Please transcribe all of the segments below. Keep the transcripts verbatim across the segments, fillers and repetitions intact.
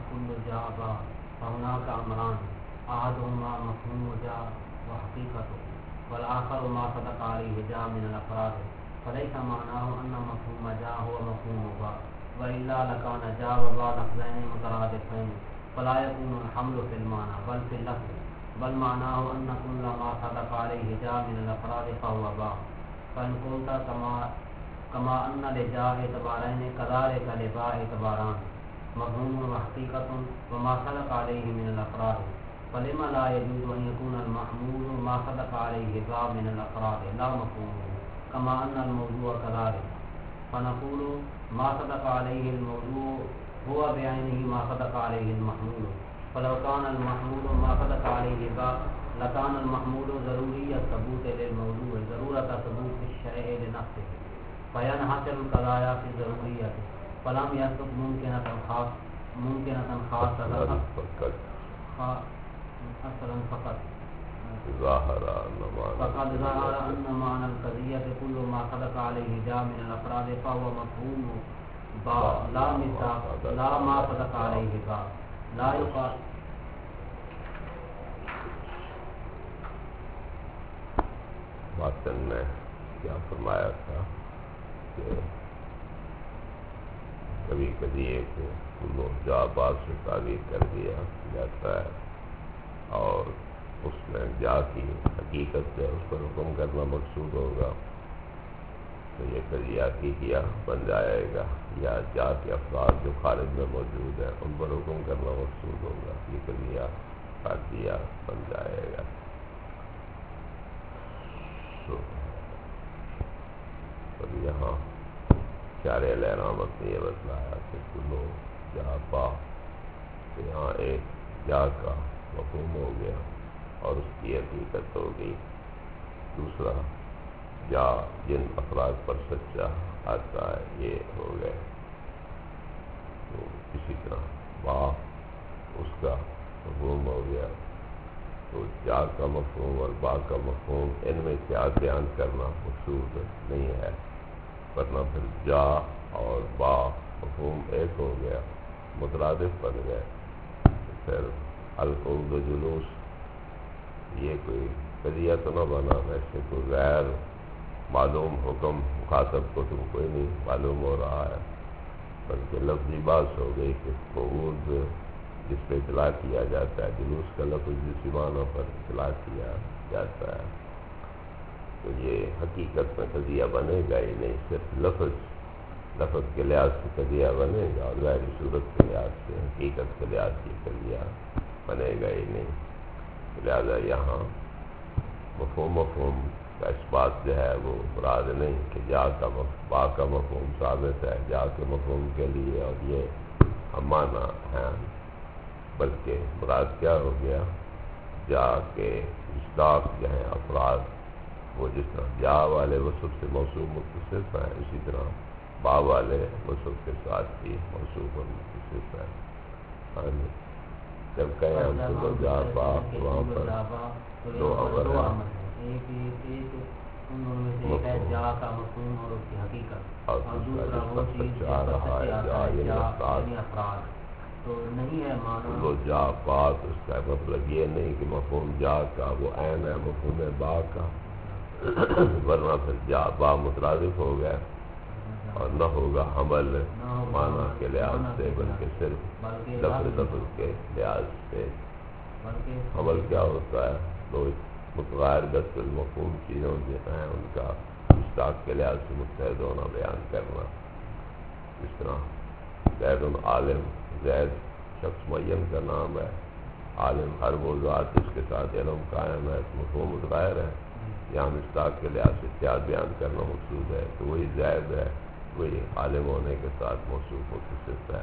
كل جاء با فهناك أمران أحدهما مفهوم جاء وحقيقته والآخر ما صدق عليه جاء من الأفراد فليس معناه أن مفهوم جاء هو مفهوم با وإلا لكان جاء وبا لفظين مترادفين فلا يكون الحمل في المعنى بل في اللفظ بل معناه أن كل ما صدق عليه جاء من الأفراد فهو با فإن قلت كما كما أن لجاء اعتبارين كذلك لبا اعتباران مفهوم وحقيقة وما صدق عليه من الأفراد فلما لا يجوز أن يكون المحمول ما صدق عليه با من الأفراد لا مفهومه كما أن الموضوع كذلك فنقول ما صدق عليه الموضوع هو بعينه ما صدق عليه المحمول فلو كان المحمول ما صدق عليه با لكان المحمول ضروري الثبوت للموضوع ضرورة ثبوت الشيء لنفسه فينحصر القضايا في ضروريته فلم يثبت ممكنة خاص ممكنة خاصة أصلا فقط ظاهر فقد ظهر أن معنى القضية كل ما صدق عليه جاء من الأفراد فهو مفهوم با لا مثال لا ما صدق عليه با لا يقال باطن نے کیا فرمایا تھا کہ کبھی کبھی ایک کلو جا باز سے تعبیر کر دیا جاتا ہے اور اس میں جا کی حقیقت سے اس پر حکم کرنا مقصود ہوگا تو یہ قضیاتی کیا بن جائے گا یا جا کے افراد جو خارج میں موجود ہیں ان پر حکم کرنا مقصود ہوگا یہ قضیہ قاضیہ بن جائے گا. اور یہاں شارع الہرامت نے یہ بتلایا کہ کلو جا با کہ یہاں ایک جا کا مفہوم ہو گیا اور اس کی حقیقت ہو گئی. دوسرا جا جن افراد پر سچا آتا ہے یہ ہو گئے. تو اسی طرح با اس کا مفہوم ہو گیا. تو جا کا مفہوم اور با کا مفہوم ان میں کیا بیان کرنا مقصود نہیں ہے ورنہ پھر جا اور با مفہوم ایک ہو گیا مترادف بن گئے. پھر القعود و جلوس یہ کوئی قضیہ تو نہ بنا ویسے کوئی غیر معلوم حکم مخاطب کو تم کوئی نہیں معلوم ہو رہا ہے بلکہ لفظی بات ہو گئی کہ قعود جس پہ اطلاع کیا جاتا ہے جلوس کا لفظ جس معنی پر اطلاع کیا جاتا ہے تو یہ حقیقت میں قضیہ بنے گا ہی نہیں. صرف لفظ لفظ کے لحاظ سے قضیہ بنے گا اور ظاہری صورت کے لحاظ سے حقیقت کے لحاظ سے قضیہ بنے گا ہی نہیں. لہذا یہاں مفہوم مفہوم کا اس بات جو ہے وہ مراد نہیں کہ جا کا با کا مفہوم ثابت ہے جا کے مفہوم کے لیے اور یہ ہم معنی ہیں بلکہ مراد کیا ہو گیا جا کے مصداق جو ہیں افراد وہ جس طرح جا والے وصف سے موصوف متصف ہیں اسی طرح با والے وصف کے ساتھ بھی موصوف اور متصف ہیں. جب کہیں ہم سے لو جا با وہاں پر دو امر ہیں جا کا مفہوم اور اس کی حقیقت اور دوسرا وہ چیز آ رہا ہے جا یعنی افراد تو نہیں ہے معنی لو جا با تو اس کا مطلب یہ نہیں کہ مفہوم جا کا وہ عین ہے مفہوم با کا ورنہ پھر جا با مترادف ہو گیا اور نہ ہوگا حمل معنی کے لحاظ سے بلکہ صرف لفظ لفظ کے لحاظ سے. حمل کیا ہوتا ہے دو متغیر گست المفہوم چیزوں جو ہیں ان کا مشتاق کے لحاظ سے متحد ہونا بیان کرنا. اس طرح زید عالم زید شخص معین کا نام ہے عالم ہر وہ ذات جس کے ساتھ علم قائم ہے مفہوم متغیر ہے یہاں مشتاق کے لحاظ سے کیا بیان کرنا مقصود ہے تو وہی زید ہے وہی عالم ہونے کے ساتھ موصوف متصف ہے.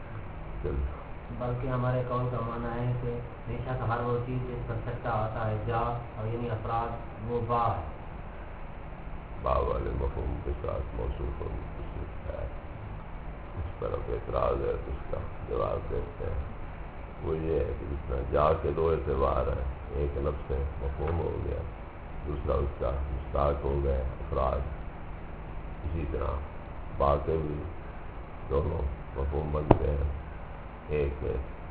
بلکہ ہمارے قول کا معنی ہے کہ بے شک ہر وہ چیز جس پر سچا آتا ہے جا اور یعنی افراد وہ با ہے با والے مفہوم کے ساتھ موصوف اور متصف ہے. اس طرف اعتراض ہے تو اس کا جواب دیتے ہیں. وہ یہ ہے کہ جس طرح جا کے دو اعتبار ہیں ایک لفظ سے مفہوم ہو گیا دوسرا اس کا مشتاق ہو گئے افراد اسی طرح با کے بھی دونوں مفہوم بنتے ہیں ایک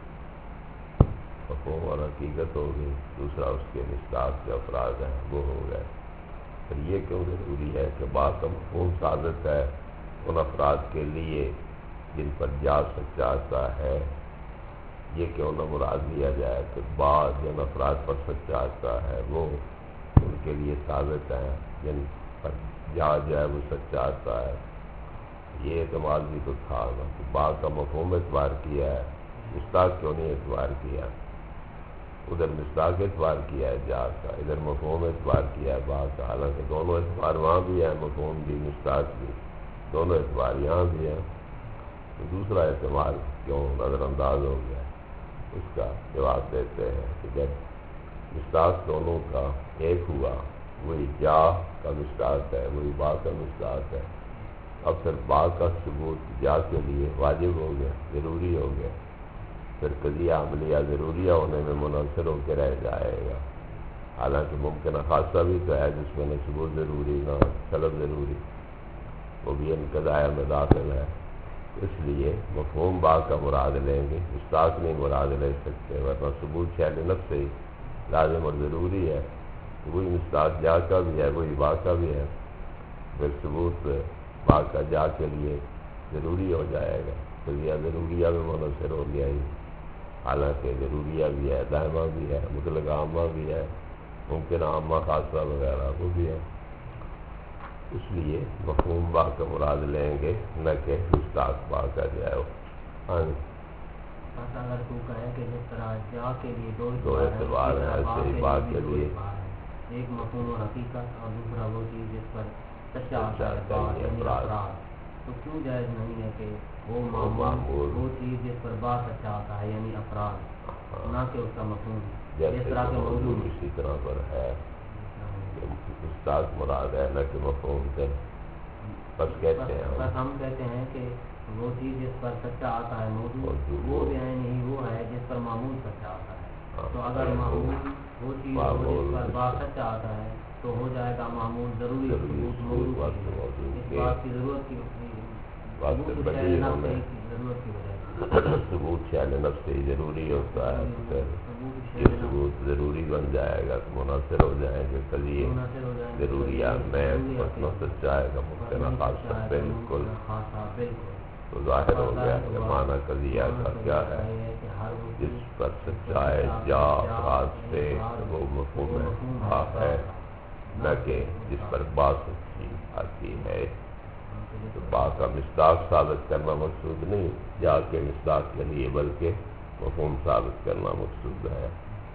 مفہوم اور حقیقت ہوگی، دوسرا اس کے مصداق کے افراد ہیں وہ ہو گئے۔ پھر یہ کیوں ضروری ہے کہ با کا مفہوم ثابت ہے ان افراد کے لیے جن پر جا سچاتا ہے، یہ کیوں نہ مراد لیا جائے کہ با جن افراد پر سچاتا ہے وہ ان کے لیے ثابت ہیں جن پر جا جائے وہ سچاتا ہے۔ یہ اعتماد بھی تو تھا نا کہ با کا مفہوم اعتبار کیا ہے، مصداق کیوں نہیں اعتبار کیا؟ ادھر مصداق اعتبار کیا ہے جا کا، ادھر مفہوم اعتبار کیا ہے با کا، حالانکہ دونوں اعتبار وہاں بھی ہیں، مفہوم بھی مصداق بھی، دونوں اعتبار یہاں بھی ہیں، تو دوسرا اعتبار کیوں نظر انداز ہو گیا؟ اس کا جواب دیتے ہیں کہ جب مصداق دونوں کا ایک ہوا، وہی جا کا مصداق ہے وہی با کا مصداق ہے، اب پھر با کا ثبوت جا کے لیے واجب ہو گیا، ضروری ہو گیا، پھر قضیہ عملیہ ضروریہ ہونے میں منحصر ہو کے رہ جائے گا، حالانکہ ممکنہ خاصہ بھی تو ہے جس میں نہ ثبوت ضروری نہ طلب ضروری، وہ بھی انقضاء میں داخل ہے۔ اس لیے مفہوم با کا مراد لیں گے، مصداق نہیں مراد لے سکتے، ورنہ ثبوت شیل نفس سے ہی لازم اور ضروری ہے، وہی مصداق جا کا بھی ہے وہی با کا بھی ہے، پھر ثبوت با کا جا کے لیے ضروری ہو جائے گا، قضیہ ضروریہ میں منحصر ہو گیا ہی، حالانکہ ضروریہ بھی ہے، دائمہ بھی ہے، مطلق عامہ بھی ہے، ممکن عامہ خاصہ وغیرہ وہ بھی ہے، اس لیے مفہوم با کا مراد لیں گے نہ کہ مصداق با کا جائے۔ ہاں بس اگر تو کہے کہ جس طرح جا کے لیے دو دو اعتبار ہیں ایسے ہی با کے لیے ایک مفہوم اور حقیقت اور دوسرا وہ چیز جس پر سچا آتا ہے سچا با یعنی افراد، افراد، تو کیوں جائز نہیں ہے کہ وہ وہ معمول معمول وہ چیز جس پر با سچا آتا ہے یعنی افراد، ہاں، نہ کہ اس کا مفہوم جیسے جس طرح کہ کے موضوع موجود اسی طرح پر ہے کہ مصداق مراد ہے نہ کہ مفہوم سے، بس کہتے ہیں بس ہم کہتے ہیں کہ وہ چیز جس پر سچا آتا ہے موجود وہ بعین ہی وہ ہے جس پر معمول سچا آتا ہے، تو اگر معمول وہ چیز ہو جس پر با سچا آتا ہے تو ہو جائے گا معمول ضروری ثبوت موجود ہے، اس بات کی ضرورت کی ثبوت شیل نفس کی ضرورت کی وجہ سے ثبوت شیل نفس سے ہی ضروری ہوتا ہے، تو پھر یہ ثبوت ضروری بن جائے گا تو منحصر ہو جائیں گے قضیے ضروریہ میں مطلب سچا ہے کا ممکنہ خاصہ بالکل، تو ظاہر ہو گیا کہ معنی قضیہ کا کیا ہے، جس پر سچائے جا افراد سے وہ مفہوم با ہے نہ کہ جس پر با سچی آتی ہے، تو با کا مصداق ثابت کرنا مقصود نہیں جا کے مصداق کے لیے بلکہ مفہوم ثابت کرنا مقصود ہے۔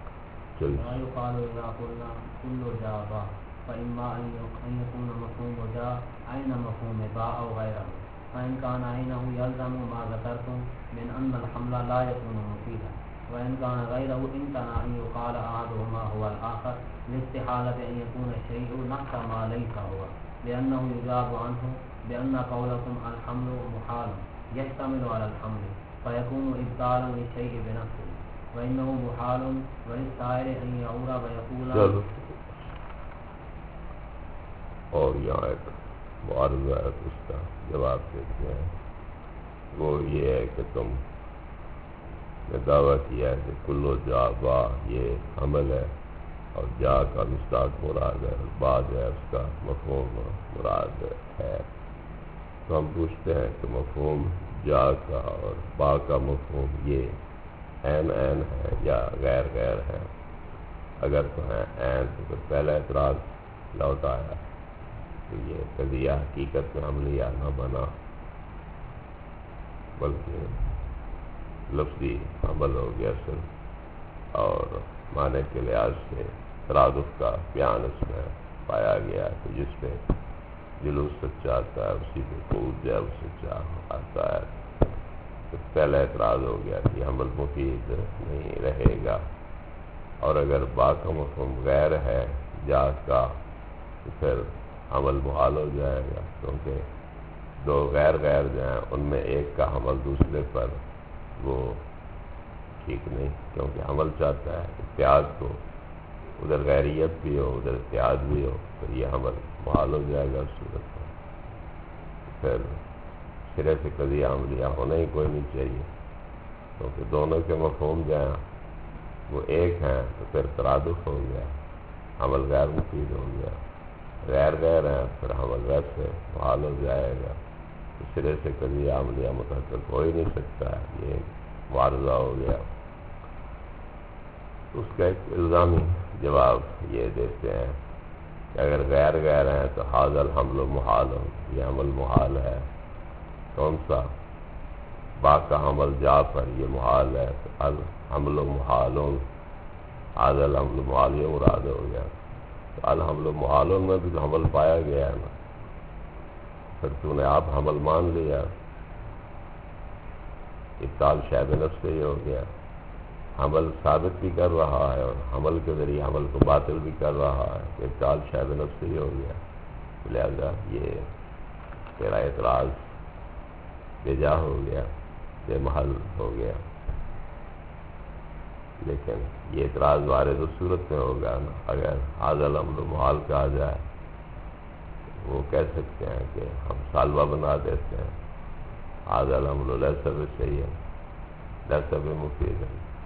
فإن كان عينه يلزم ما ذكرتم من أن الحمل لا يكون مفيدا، وإن كان غيره امتنع أن يقال أحدهما هو الآخر لاستحالة أن يكون الشيء نقص ما ليس هو، لأنه يجاب عنه بأن قولكم الحمل محال يشتمل على الحمل فيكون إبطالا للشيء بنفسه، وإنه محال وللسائر أن يعور ويقول۔ اور یہاں ایک معارضہ ہے اس کا جواب دیتے ہیں، وہ یہ ہے کہ تم نے دعویٰ کیا ہے کہ کلو جا با یہ عمل ہے اور جا کا مصداق مراد ہے، با جو ہے اس کا مفہوم مراد ہے، تو ہم پوچھتے ہیں کہ مفہوم جا کا اور با کا مفہوم یہ عین عین ہے یا غیر غیر ہے؟ اگر تو ہے عین تو پھر پہلا اعتراض لوٹ آیا کہ یہ قضیہ حقیقت میں عملیہ نہ بنا بلکہ لفظی عمل ہو گیا صرف، اور معنی کے لحاظ سے ترادف کا بیان اس میں پایا گیا کہ جس پہ جلوس سچا آتا ہے اسی پہ خود جو ہے سچا آتا ہے، تو پہلا اعتراض ہو گیا کہ عمل مفید نہیں رہے گا، اور اگر با کا مفہوم غیر ہے جا کا تو پھر عمل محال ہو جائے گا، کیونکہ دو غیر غیر جو ہیں ان میں ایک کا حمل دوسرے پر وہ ٹھیک نہیں، کیونکہ عمل چاہتا ہے اتحاد کو، ادھر غیریت بھی ہو ادھر اتحاد بھی ہو، پھر یہ عمل محال ہو جائے گا اس صورت میں، پھر سرے سے قضیہ عملیہ ہونا ہی کوئی نہیں چاہیے، کیونکہ دونوں کے مفہوم جو ہیں وہ ایک ہیں تو پھر ترادف ہو گیا، حمل غیر مفید ہو گیا. غیر غیر ہیں پھر حمل ویسے محال ہو جائے گا. اس سرے سے کبھی عملیہ متحقق ہو ہی نہیں سکتا ہے، یہ معارضہ ہو گیا. اس کا ایک الزامی جواب یہ دیتے ہیں کہ اگر غیر غیر ہیں تو حاضر الحمل و محال ہو، یہ حمل محال ہے. کون سا؟ با کا حمل جا پر یہ محال ہے، تو الحمل و محالون حاضر الحمل و محال یہ مراد ہو گیا. تو الحمل و محالون میں بھی تو حمل پایا گیا ہے نا، پھر تو نے آپ حمل مان لیا، ابطال شے بنفس سے یہ ہو گیا. حمل ثابت بھی کر رہا ہے اور حمل کے ذریعے حمل کو باطل بھی کر رہا ہے، ابطال شے بنفس سے یہ ہو گیا. لہذا یہ تیرا اعتراض بے جا ہو گیا، بے محل ہو گیا. لیکن یہ اعتراض وارد اس صورت میں ہوگا نا اگر حاضر الامر محال کہا جائے. وہ کہہ سکتے ہیں کہ ہم سالبہ بنا دیتے ہیں، حاضر الامر لیس بصحیح لیس بمفید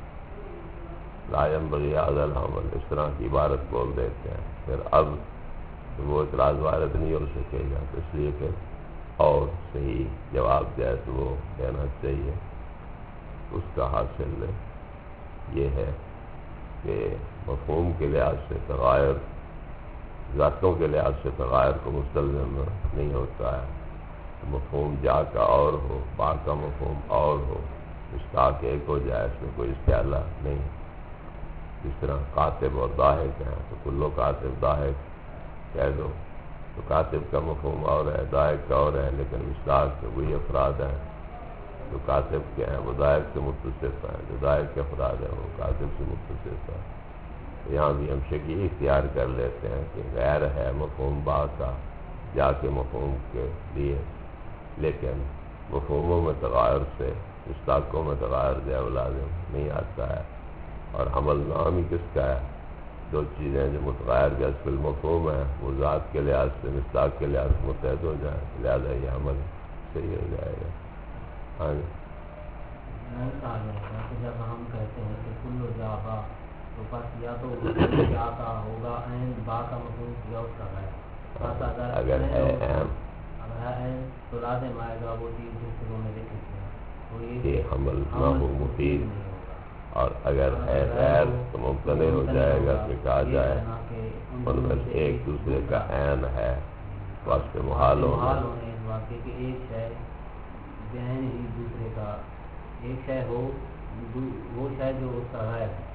لا ينبغی حاضر الحمل، اس طرح کی عبارت بول دیتے ہیں. پھر اب وہ اعتراض وارد نہیں ہو سکے گا، تو اس لیے کہ اور صحیح جواب دیا تو وہ دینا چاہیے. اس کا حاصل یہ ہے کہ مفہوم کے لحاظ سے تغایر، ذاتوں کے لحاظ سے تغایر کو مستلزم نہیں ہوتا ہے. مفہوم جا کا اور ہو، با کا مفہوم اور ہو، مشتاق ایک ہو جائے، اس میں کوئی استعلا نہیں. جس طرح کاتب اور ضاحک ہیں تو کلو کاتب ضاحک کہہ دو تو کاتب کا مفہوم اور ہے، ضاحک کا اور ہے، لیکن مشتاق کے وہی افراد ہیں. جو کاتب کے ہیں وہ ضاحک سے متصف ہیں، جو ضاحک کے افراد ہیں وہ کاتب سے متصف ہیں. یہاں بھی ہم شکیل اختیار کر لیتے ہیں کہ غیر ہے مفہوم با کا جا کے مفہوم کے لیے، لیکن مفہوموں میں تغایر سے مشتاقوں میں تغایر جے لازم نہیں آتا ہے. اور حمل نام ہی کس کا ہے؟ دو چیزیں جو متغیر جیسے فی المفہوم ہیں وہ ذات کے لحاظ سے مشتاق کے لحاظ سے متحد ہو جائیں، لہٰذا یہ عمل صحیح ہو جائے گا. ہاں جی نہیں کہا جائے گا کہ جب ہم کہتے ہیں کہ کلو جا با تو بس یا تو جا کا ہوگا عین، با کا مفہوم یا اس کا غیر. اگر ہے عین اگر ہے عین تو لازم آئے گا وہ چیز جس سے انہوں نے ذکر کیا تو یہ حمل نہ ہو مفید، اور اگر ہے غیر تو ممتنع ہو جائے گا کہ کہا جائے ان میں سے ایک دوسرے کا عین ہے، واسطے محال ہونا. اس واقعے کہ ایک شے ذہن ہی دوسرے کا، ایک شے ہو وہ شے جو اس کا غیر ہے،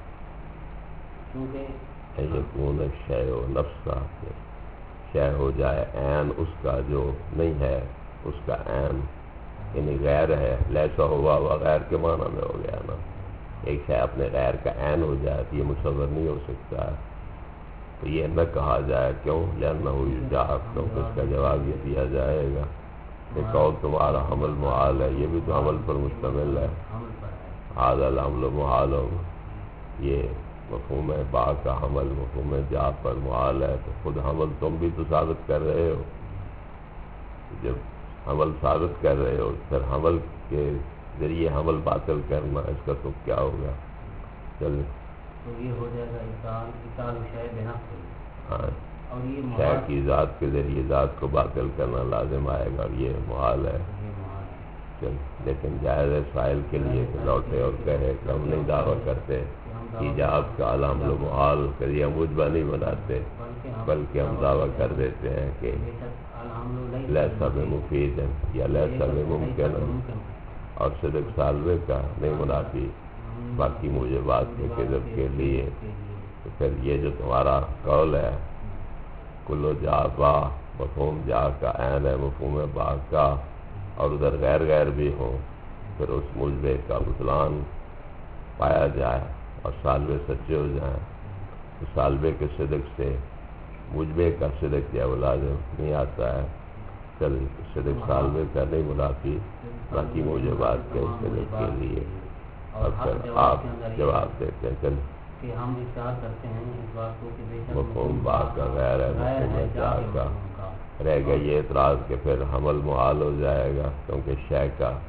کیونکہ یکون شے و نفسا کے شے ہو جائے عین اس کا جو نہیں ہے، اس کا عین یعنی غیر ہے. لیسا ہوا ہوا غیر کے معنی میں ہو گیا نا. ایک شے اپنے غیر کا عین ہو جائے تو یہ متصور نہیں ہو سکتا ہے. تو یہ نہ کہا جائے کیوں؟ لأنہ یجاب، کیونکہ اس کا جواب یہ دیا جائے گا کہ قول تمہارا حمل محال ہے، یہ بھی تو حمل پر مشتمل ہے. حاضر الحمل محال ہو، یہ مفہوم ہے با کا حمل مفہوم جا پر محال ہے. تو خود حمل تم بھی تو ثابت کر رہے ہو. جب حمل ثابت کر رہے ہو پھر حمل کے ذریعے حمل باطل کرنا، اس کا تو کیا ہوگا؟ چل تو یہ ہو جائے گا اطال اطال شے بنفس. ہاں، اور یہ شے کی ذات کے ذریعے ذات کو باطل کرنا لازم آئے گا، اور یہ محال ہے. چل لیکن جائز سائل کے لیے کہ لوٹے اور کہے کہ ہم نہیں دعویٰ کرتے ایجاب کا الحمل و محال کریے مجبہ نہیں بناتے، بلکہ ہم دعویٰ کر دیتے ہیں کہ لیسا بمفید ہے یا لیسا بممکن ہے، اور صدق سالوے کا نہیں منافی باقی مجھے بات کے کذب کے لیے. تو پھر یہ جو تمہارا قول ہے کلو جا با مفہوم جا کا عین ہے مفہوم با کا، اور ادھر غیر غیر بھی ہوں، پھر اس مجبے کا بطلان پایا جائے اور سالوے سچے ہو جائیں، تو سالوے کے صدق سے مجبے کا صدق یا لازم نہیں آتا ہے. چل صدق سالوے کا نہیں منافی باقی مجھے بات کے صدق کے لیے. اور پھر آپ جواب دیتے ہیں چل کہ ہم اختیار کرتے ہیں اس بات کو کہ بے شک مفہوم با کا غیر ہے مفہوم جا کا. رہ گیا یہ اعتراض کہ پھر حمل محال ہو جائے گا کیونکہ شے کا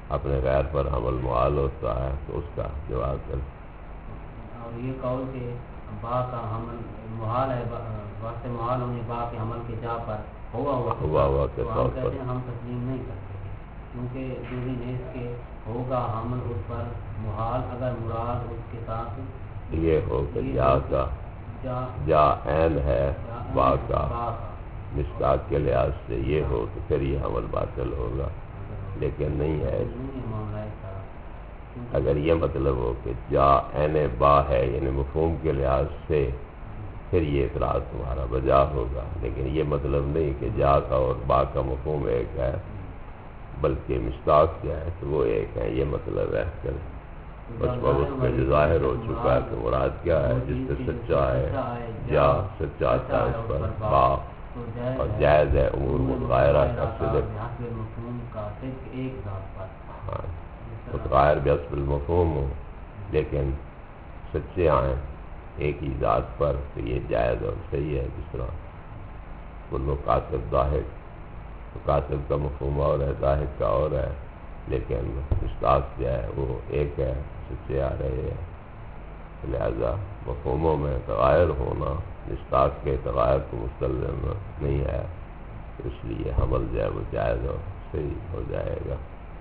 اپنے غیر پر حمل محال ہوتا ہے تو اس کا جواز کر. اور یہ قول کہ با کا حمل محال ہے، واسطے محال ہونے با کے حمل کے جا پر ہوا ہوا ہوا ہوا کے تو ہم طور کہتے پر ہیں ہم تسلیم نہیں کرتے کیونکہ دوری نیز کے ہوگا حمل اس پر محال اگر مراد اس کے ساتھ یہ ہو کہ جا کا جا جا عین ہے با کا با مشتاق کے لحاظ سے یہ ہو تو پھر یہ حمل باطل ہوگا، لیکن نہیں ہے. نہیں ہے معاملہ ایسا. اگر یہ مطلب ہو کہ جا عین با ہے یعنی مفہوم کے لحاظ سے پھر یہ اعتراض تمہارا بجا ہوگا، لیکن یہ مطلب نہیں کہ جا کا اور با کا مفہوم ایک ہے بلکہ مشتاق کیا ہے تو وہ ایک ہے، یہ مطلب ہے. بس وہ اس پہ جو ظاہر ہو چکا ہے کہ مراد کیا ہے جس سے سچا ہے جا سچا تھا اس پر با اور جائز ہے امور متغیرہ کا صدق. مفہوم کا صرف ایک ذات پر ہاں متغیر بحسب المفہوم ہو لیکن سچے آئیں ایک ہی ذات پر تو یہ جائز اور صحیح ہے. جس طرح کلو کاتب ضاحک تو کاتب کا مفہوم اور ہے ضاحک کا اور ہے، لیکن مشتاق جو ہے وہ ایک ہے، سچے آ رہے ہیں. لہذا مفہوموں میں تغیر ہونا مشتاق کے تغیر کو مستلزم نہیں ہے، اس لیے حمل جو ہے وہ جائز اور صحیح ہو جائے گا.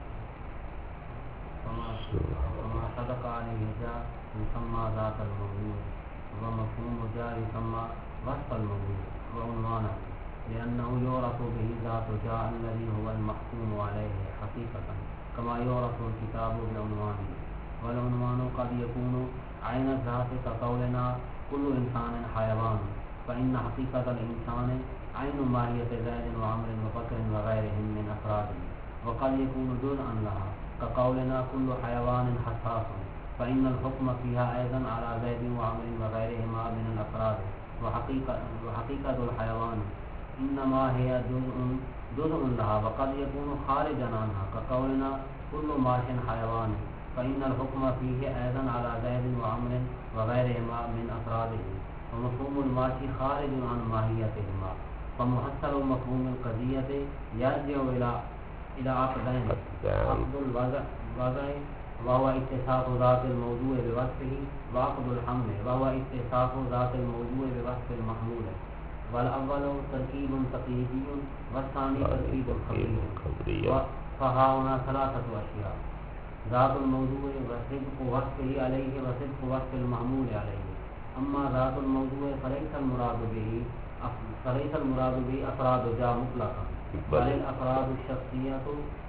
وما صدق علیہ جا یسمى ذات الموضوع ومفهوم جا يسمى وصف الموضوع وعنوانه لأنه يعرف به ذات جاء الذي هو المحكوم عليه حقيقة كما يعرف الكتاب بعنوانه. والعنوان قد يكون عين الذات كقولنا كل إنسان حيوان فإن حقيقة الإنسان عين ماهية زيد وعمر وبكر وغيرهم من أفراده. وقد يكون جزءا لها كقولنا كل حيوان حساس فإن الحكم فيها أيضا على زيد وعمر وغيرهما من الأفراد. وحقيقة, وحقيقة الحيوان إنما هي جزء جزء لها وقد يكون خارجا عنها كقولنا كل ماش حيوان فإن الحكم فيه أيضا على زيد وعمر وغيرهما من أفراده. ومفهوم الماشي خارج عن ماهيتهما فمحصل مفهوم القضية يرجع إلى إلى عقدين: عقد الوضع وهو اتصاف ذات الموضوع بوصفه، وعقد الحمل وهو اتصاف ذات الموضوع بوصف المحمول. والأول تركيب تقييدي والثاني تركيب خبري. فها هنا ثلاثة أشياء: ذات الموضوع وصدق وصفه عليه وصدق وصف المحمول عليه. أما ذات الموضوع فليس المراد به فليس المراد به أفراد جاء مطلقا بل الأفراد الشخصية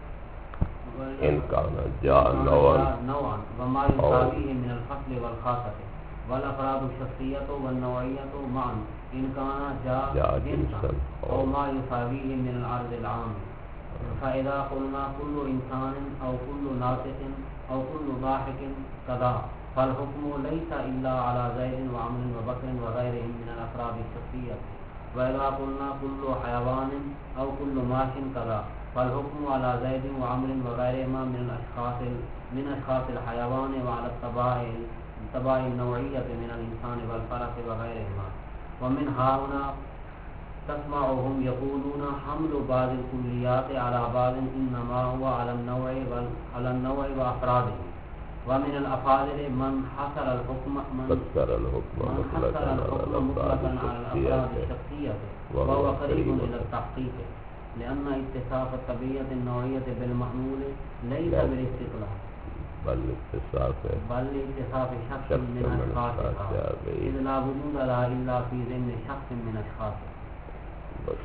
إن كان جاء نوعا نوعا وما يساويه من الفصل والخاصة. والأفراد الشخصية والنوعية معا إن كان جاء جنسا أو ما يساويه من العرض العام. فإذا قلنا كل إنسان أو كل ناطق أو كل ضاحك كذا فالحكم ليس إلا على زيد وعمر وبكر وغيرهم من الأفراد الشخصية. وإذا قلنا كل حيوان أو كل ماش كذا فالحكم على زيد وعمر وغيرهما من الأشخاص من أشخاص الحيوان وعلى الطباع النوعية من الإنسان والفرس وغيرهما. ومن هنا تسمعهم يقولون حمل بعض الكليات على بعض إنما هو على النوع على النوع وأفراده. ومن الأفاضل من حصر الحكم من حصر الحكم مطلقا على الأفراد الشخصية وهو قريب إلى التحقيق، لأن اتصاف الطبيعة النوعية بالمحمول ليس بالاستقلال بل اتصاف بل اتصاف شخص من أشخاصها إذ لا وجود لها إلا في ضمن شخص من أشخاصها. بس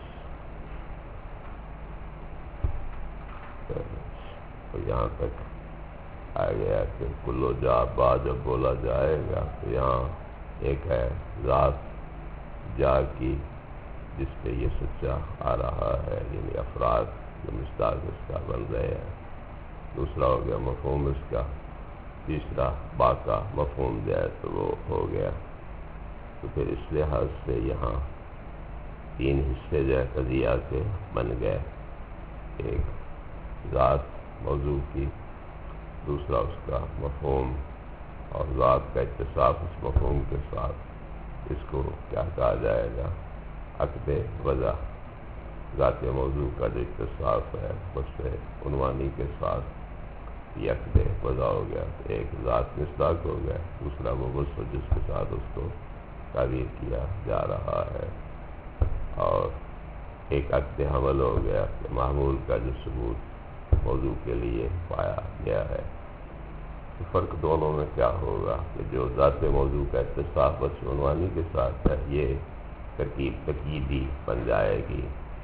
یہاں تک آ گیا کہ کلو جا با جب بولا جائے گا تو یہاں ایک ہے ذات جا کی جس پہ یہ سچا آ رہا ہے یعنی افراد جو مشتاق اس کا بن رہے ہیں. دوسرا ہو گیا مفہوم اس کا. تیسرا با کا مفہوم جائے تو وہ ہو گیا. تو پھر اس لحاظ سے یہاں تین حصے جو ہے قضیہ کے بن گئے. ایک ذات موضوع کی، دوسرا اس کا مفہوم اور ذات کا اتصاف اس مفہوم کے ساتھ. اس کو کیا کہا جائے گا؟ عقد وضع. ذات موضوع کا جو اتصاف ہے اس سے عنوانی کے ساتھ یکد وضع ہو گیا، ایک ذات مصداق ہو گیا، دوسرا وہ وصف جس کے ساتھ اس کو تعبیر کیا جا رہا ہے، اور ایک عقد حمل ہو گیا کہ معمول کا جو ثبوت موضوع کے لیے پایا گیا ہے۔ فرق دونوں میں کیا ہوگا کہ جو ذات موضوع کا اتصاف وصف عنوانی کے ساتھ ہے یہ ترکیب تقییدی بن جائے گی،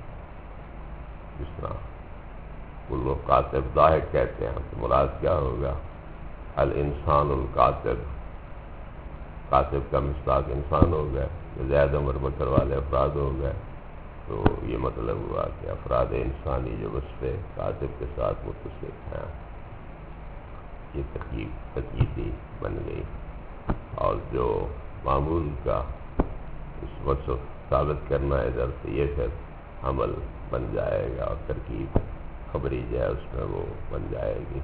جس طرح کل کاتب ضاحک کہتے ہیں تو مراد کیا ہوگا؟ الانسان الکاتب، کاتب کا مصداق انسان ہو گئے، زید عمر بکر والے افراد ہو گئے، تو یہ مطلب ہوا کہ افراد انسانی جو وصف کاتب کے ساتھ متصف ہیں یہ ترکیب تقییدی بن گئی، اور جو معمول کا اس وصف ثابت کرنا ہے ادھر سے یہ پھر عمل بن جائے گا، اور ترکیب خبری جو ہے اس میں وہ بن جائے گی۔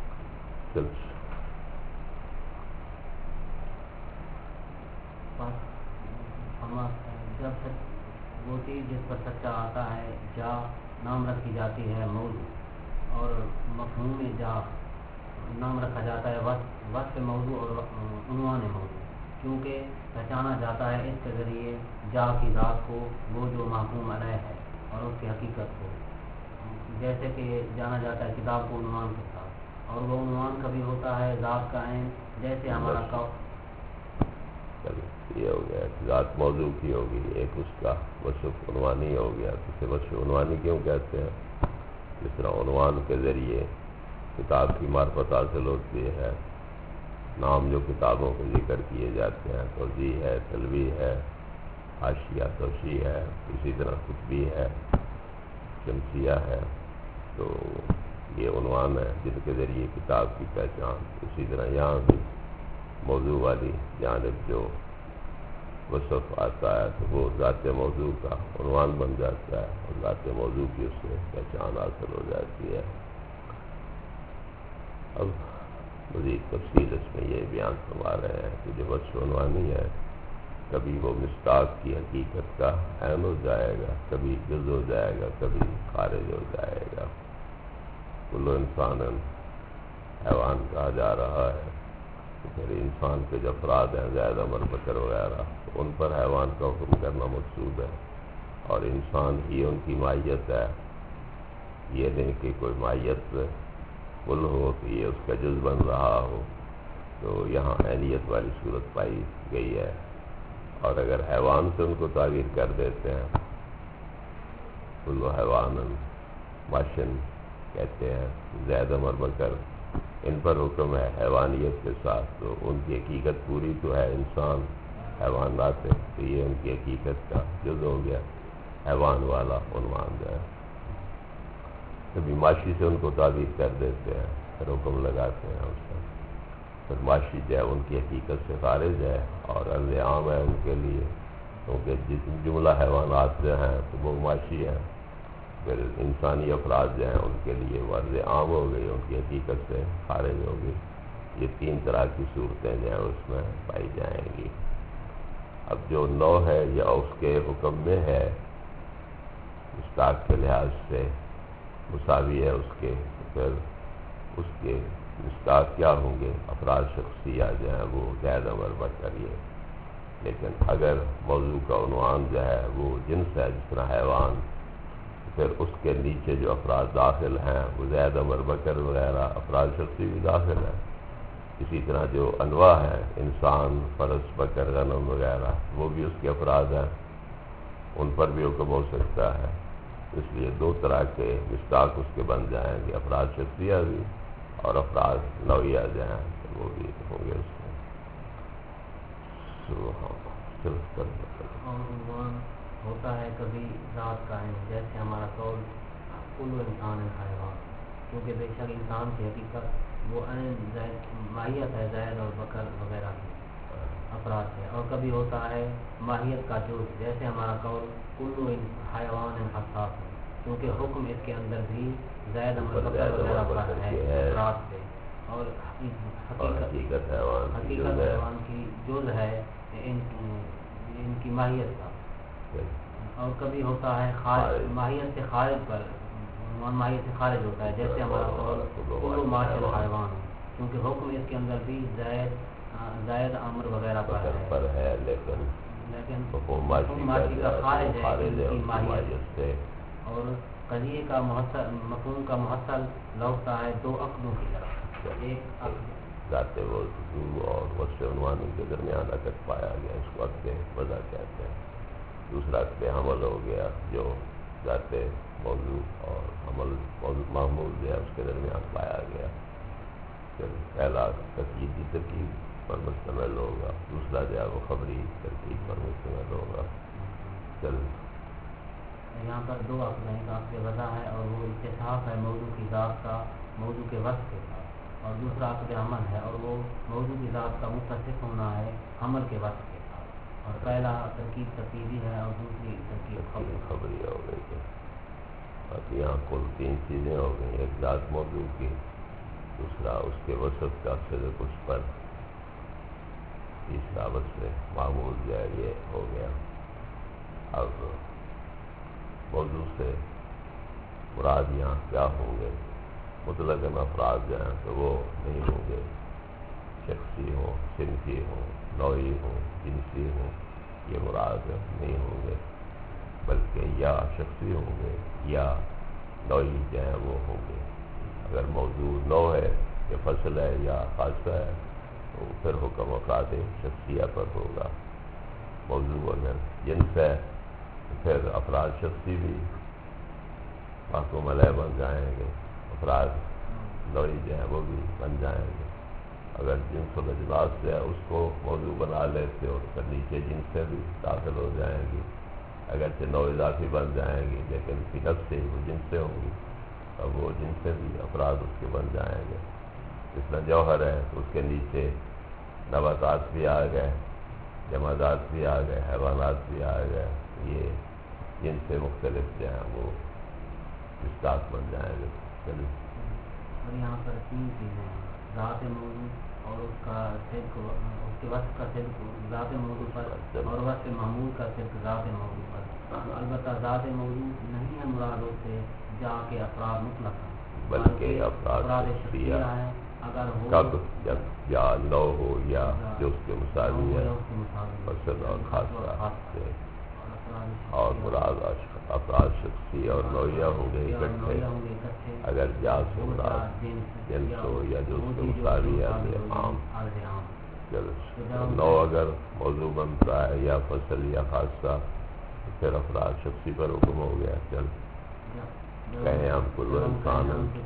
جب وہ چیز جس پر سچا آتا ہے جا نام رکھی جاتی ہے موضوع، اور مفہوم جا نام رکھا جاتا ہے وصف موضوع اور عنوان موضوع، کیونکہ پہچانا جاتا ہے اس کے ذریعے جا کی ذات کو، وہ جو محکوم علیہ ہے، اور اس کی حقیقت کو، جیسے کہ جانا جاتا ہے کتاب کو عنوان کے ساتھ، اور وہ عنوان کبھی ہوتا ہے ذات کا عین، جیسے ہمارا کا یہ ہو گیا ذات موضوع کی ہوگی، ایک اس کا وصف عنوانی ہو گیا، اسے وصف عنوانی کیوں کہتے ہیں؟ جس طرح عنوان کے ذریعے کتاب کی معرفت حاصل ہوتی ہے، نام جو کتابوں کے ذکر کیے جاتے ہیں، توضیح ہے، تلویح ہے، حاشیہ توشیح ہے، اسی طرح خطبی ہے، شمسیہ ہے، تو یہ عنوان ہے جن کے ذریعے کتاب کی پہچان۔ اسی طرح یہاں بھی موضوع والی جانب جو وصف آتا ہے تو وہ ذات موضوع کا عنوان بن جاتا ہے، اور ذات موضوع کی اس سے پہچان حاصل ہو جاتی ہے۔ اب مزید تفصیل اس میں یہ بیان فرما رہے ہیں کہ جو وصف عنوانی ہے کبھی وہ مصداق کی حقیقت کا عین ہو جائے گا، کبھی جز ہو جائے گا، کبھی خارج ہو جائے گا۔ کل انسان حیوان کہا جا رہا ہے، پھر انسان کے جو افراد ہیں زید عمر بکر وغیرہ ان پر حیوان کا حکم کرنا مقصود ہے، اور انسان ہی ان کی ماہیت ہے، یہ نہیں کہ کوئی ماہیت کل ہو کہ یہ اس کا جز بن رہا ہو، تو یہاں عینیت والی صورت پائی گئی ہے۔ اور اگر حیوان سے ان کو تعبیر کر دیتے ہیں، کل حیوان ماشن کہتے ہیں، زید عمر بکر ان پر حکم ہے حیوانیت کے ساتھ، تو ان کی حقیقت پوری تو ہے انسان حیوانات ہے، تو یہ ان کی حقیقت کا جز ہو گیا، حیوان والا عنوان جو ہے۔ کبھی معاشی سے ان کو تعبیر کر دیتے ہیں، پھر حکم لگاتے ہیں اس کا، پھر معاشی جو ہے ان کی حقیقت سے خارج ہے اور عرض عام ہے ان کے لیے، کیونکہ جتنے جملہ حیوانات جو ہیں تو وہ معاشی ہیں، پھر انسانی افراد جو ہیں ان کے لیے وہ عرض عام ہو گئی، ان کی حقیقت سے خارج ہو گئی۔ یہ تین طرح کی صورتیں جو ہیں اس میں پائی جائیں گی۔ اب جو نو ہے یا اس کے حکم میں ہے، مصداق کے لحاظ سے مساوی ہے اس کے، پھر اس کے مصداق کیا ہوں گے؟ افراد شخصیہ جو ہیں وہ زید عمر بکر یہ، لیکن اگر موضوع کا عنوان جو ہے وہ جنس ہے جس طرح حیوان، پھر اس کے نیچے جو افراد داخل ہیں وہ زید عمر بکر وغیرہ افراد شخصی بھی داخل ہیں۔ اسی طرح جو انواع ہیں انسان، فرس، بکر، غنم وغیرہ وہ بھی اس کے افراد ہیں، ان پر بھی حکم ہو سکتا ہے۔ اس لیے دو طرح کے مصداق اس کے بن جائیں گے، افراد شخصیہ بھی اور افراد نوعیہ جو ہیں وہ بھی ہوں گے اس میں۔ عنوان ہوتا ہے کبھی ذات کا عین، جیسے ہمارا قول کل انسان حیوان، کیونکہ بے شک انسان کی حقیقت وہ عین ماہیت ہے زید اور بکر وغیرہ کی افراد سے، اور کبھی ہوتا ہے ماہیت کا جز، جیسے ہمارا قول کل حیوان حساس ہے، کیونکہ حکم اس کے اندر بھی زید اور بکر وغیرہ پر ہے افراد سے، اور حقیقت حقیقت حیوان کی جز ہے ان ان کی ماہیت کا۔ اور کبھی ہوتا ہے خارج، ماہیت سے خارج پر ماہیت سے خارج ہوتا ہے، جیسے ہمارا کلو ماشل حیوان، کیونکہ حکم اس کے اندر بھی زائد زائد امر وغیرہ پر ہے پر ہے لیکن لیکن حکم ماشی کا خارج ہے خارج ہے اس کی اس کی ماہیت ماہیت سے، اور قضیے کا محصل مفہوم کا محصل لوٹتا ہے دو عقدوں کی طرف، ایک عقد ذات وضو اور وصف عنوانی کے درمیان عقد پایا گیا، اس کو عقد وضع کہتے ہیں۔ دوسرا عقد حمل ہو گیا جو ذات موضوع اور حمل معمول جو ہے اس کے درمیان پایا گیا، پھر پہلا تقییدی ترکیب پر مشتمل ہوگا، دوسرا جو ہے وہ خبری ترکیب پر مشتمل ہوگا۔ چل یہاں پر دو عقد ہیں، ایک عقد وضع ہے اور وہ اتصاف ہے موضوع کی ذات کا موضوع کے وصف کے ساتھ، اور دوسرا عقد عمل ہے اور وہ موضوع کی ذات کا متصف ہونا ہے حمل کے وصف کے ساتھ، اور پہلا ترکیب تقییدی ہے اور دوسری ترکیب خبری خبری ہو گئی۔ باقی یہاں کل تین چیزیں ہو گئیں، ایک ذات موضوع کی، دوسرا اس کے وصف کا صدق اس پر، تیسرا وصف معمول جو ہے یہ ہو گیا۔ اب موضوع سے مراد یہاں کیا ہوں گے؟ مطلق افراد جو ہیں تو وہ نہیں ہوں گے، شخصی ہوں، صنفی ہوں، نوعی ہوں، جنسی ہوں، یہ مراد نہیں ہوں گے، بلکہ یا شخصی ہوں گے یا نوعی جو ہیں وہ ہوں گے۔ اگر موضوع نوع ہے کہ فصل ہے یا خاصہ ہے تو پھر حکم افراد شخصیہ پر ہوگا۔ موضوع اگر جنس ہے تو پھر افراد شخصی بھی محکوم علیہ بن جائیں گے، افراد نوعی جو ہیں وہ بھی بن جائیں گے۔ اگر جنس و اجناس سے ہے اس کو موضوع بنا لیتے ہو تو نیچے جنس سے بھی داخل ہو جائیں گی، اگرچہ نوع اضافی بن جائیں گی لیکن فی نفس سے وہ جنس سے ہوں گی، اب وہ جنس سے بھی افراد اس کے بن جائیں گے۔ جس میں جوہر ہے تو اس کے نیچے نباتات بھی آ گئے، جمادات بھی آ گئے، حیوانات بھی آ گئے، یہ جن سے مختلف جو ہیں وہ مشتاق بن جائیں گے۔ چلیے اور یہاں پر تین چیزیں ہیں، ذات موضوع اور اس کا صدق، اس کے وصف کا صدق ذات موضوع پر اور وصف معمول کا صدق ذات موضوع پر۔ البتہ ذات موضوع نہیں ہے مراد سے جا کے افراد مطلق ہیں، بلکہ افراد شخصیہ ہیں، اگر ہو کب جب یا نو ہو یا جو اس کے مساوی ہے فصل اور خاصہ سے، اور مراد افراد شخصی اور نوعیہ ہوں گے اکٹھے، اگر جاز سے مراد جنس ہو یا جو اس کے مساوی ہے عام۔ چلو نو اگر موضوع بنتا ہے یا فصل یا خاصہ تو پھر افراد شخصی پر حکم ہو گیا۔ چل کہیں ہم کل انسان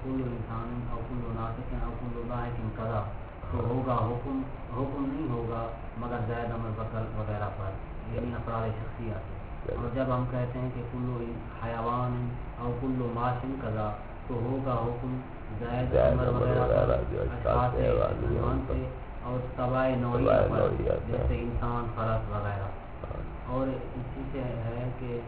تو ہوگا حکم حکم نہیں ہوگا مگر زائد امر بکر وغیرہ پر، یعنی افراد شخصیہ سے۔ اور جب ہم کہتے ہیں کہ کلو حیوان او کلو ماشن کذا تو ہوگا حکم زائد امر وغیرہ پر، اشخاص حیوان سے اور طبع نوعیہ پر جیسے انسان، فرس وغیرہ۔ اور اسی سے ہے کہ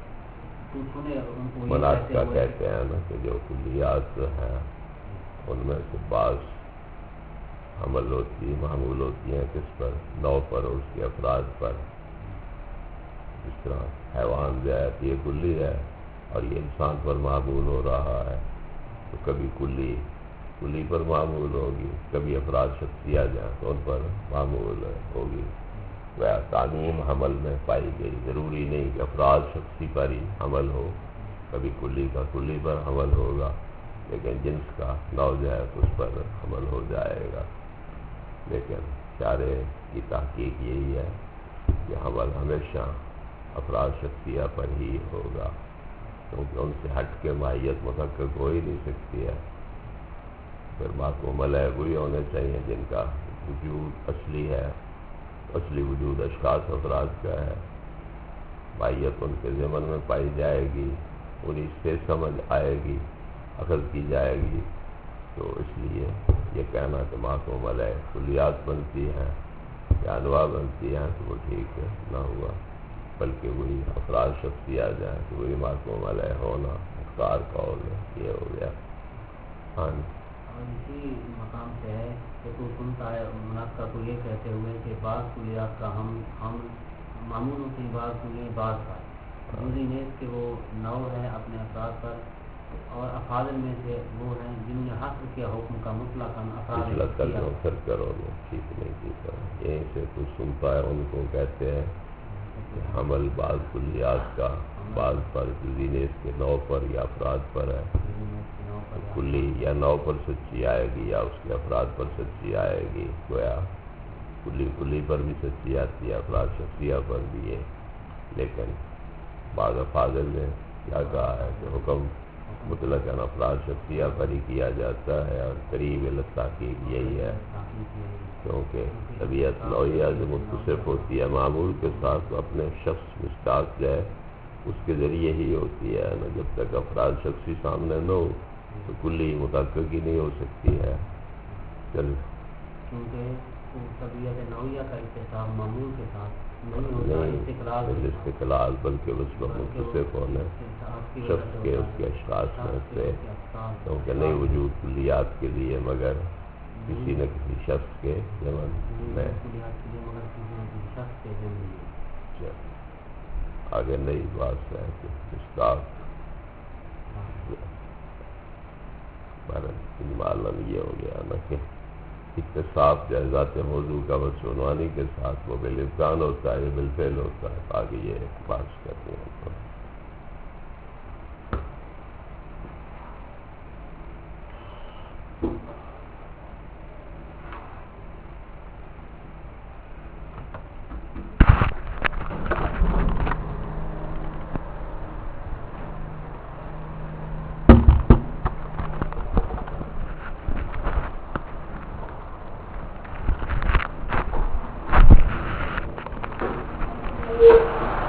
مناط کا کہتے ہیں نا کہ جو کلیات ہیں ان میں سے بعض حمل ہوتی معمول ہوتی ہیں کس پر؟ نو پر اور اس کے افراد پر۔ جس طرح حیوان جو ہے یہ کلی ہے اور یہ انسان پر معمول ہو رہا ہے تو کبھی کلی کلی پر معمول ہوگی، کبھی افراد شخصیہ جائیں تو ان پر معمول ہوگی۔ وہ تعمیم حمل میں پائی گئی، ضروری نہیں کہ افراد شخصی پر ہی حمل ہو، کبھی کلی کا کلی پر حمل ہوگا، لیکن جنس کا نو جو ہے تو اس پر حمل ہو جائے گا۔ لیکن شارع کی تحقیق یہی ہے کہ حمل ہمیشہ افراد شخصیہ پر ہی ہوگا، کیونکہ ان سے ہٹ کے ماہیت متحقق ہو ہی نہیں سکتی ہے۔ پھر محکوم علیہ وہی ہونے چاہیے جن کا وجود اصلی ہے، اصلی وجود اشخاص افراد کا ہے، ماہیت ان کے ضمن میں پائی جائے گی، انہیں سے سمجھ آئے گی، اخذ کی جائے گی۔ تو اس لیے یہ کہنا کہ محکوم علیہ کلیات بنتی ہیں یا انواع بنتی ہیں تو وہ ٹھیک نہ ہوا، بلکہ وہی افراد شخصی آ جائیں تو وہی محکوم علیہ ہونا مختار قول یہ ہو گیا۔ ہاں اور اسی مقام سے ہے کہ تو سنتا ہے منافقہ کو یہ کہتے ہوئے کہ بعض کلیات کا ہم ہم معمول ہوتی ہیں، بعض کلیات بعض کا دوسری نیز کہ وہ نو ہے اپنے افراد پر اور افاضل میں سے وہ ہیں جن نے حصر کیا حکم کا مطلق افراد مطلق کر لو پھر کرو گے ٹھیک نہیں کیا یہیں سے کچھ سنتا ہے ان کو کہتے ہیں کہ حمل بعض کلیات کا بعض پر جزینے اس کے نو پر یا افراد پر ہے تو کلی یا نو پر سچی آئے گی یا اس کے افراد پر سچی آئے گی گویا کلی کلی پر بھی سچی آتی ہے افراد شخصیہ پر بھی ہے لیکن بعض افاضل نے کیا کہا ہے کہ حکم مطلق افراد شخصیہ پر ہی کیا جاتا ہے اور قریب التحقیق یہی ہے کیونکہ طبیعت نوعیہ سے متصف ہوتی ہے معمول کے ساتھ اپنے شخص مشتاق جائے اس کے ذریعے ہی ہوتی ہے نا جب تک افراد شخصی سامنے نہ ہو تو کلی متحقق ہی نہیں ہو سکتی ہے چل کیونکہ طبیعت نوعیہ کا اتصاب معمول کے ساتھ نہیں استقلال بلکہ اس وقت متصف ہونے شخص کے اس کے اشخاص میں سے کیونکہ نہیں وجود کلیات کے لیے مگر کسی نہ کسی شخص کے زمن میں آگے نئی بات ہے کہ اشتاق معلوم یہ ہو گیا نا کہ اتصاف جائزات موضوع کا بس عنوانی کے ساتھ وہ بالامکان ہوتا ہے بالفعل ہوتا ہے آگے یہ بات کرتے ہیں Yeah.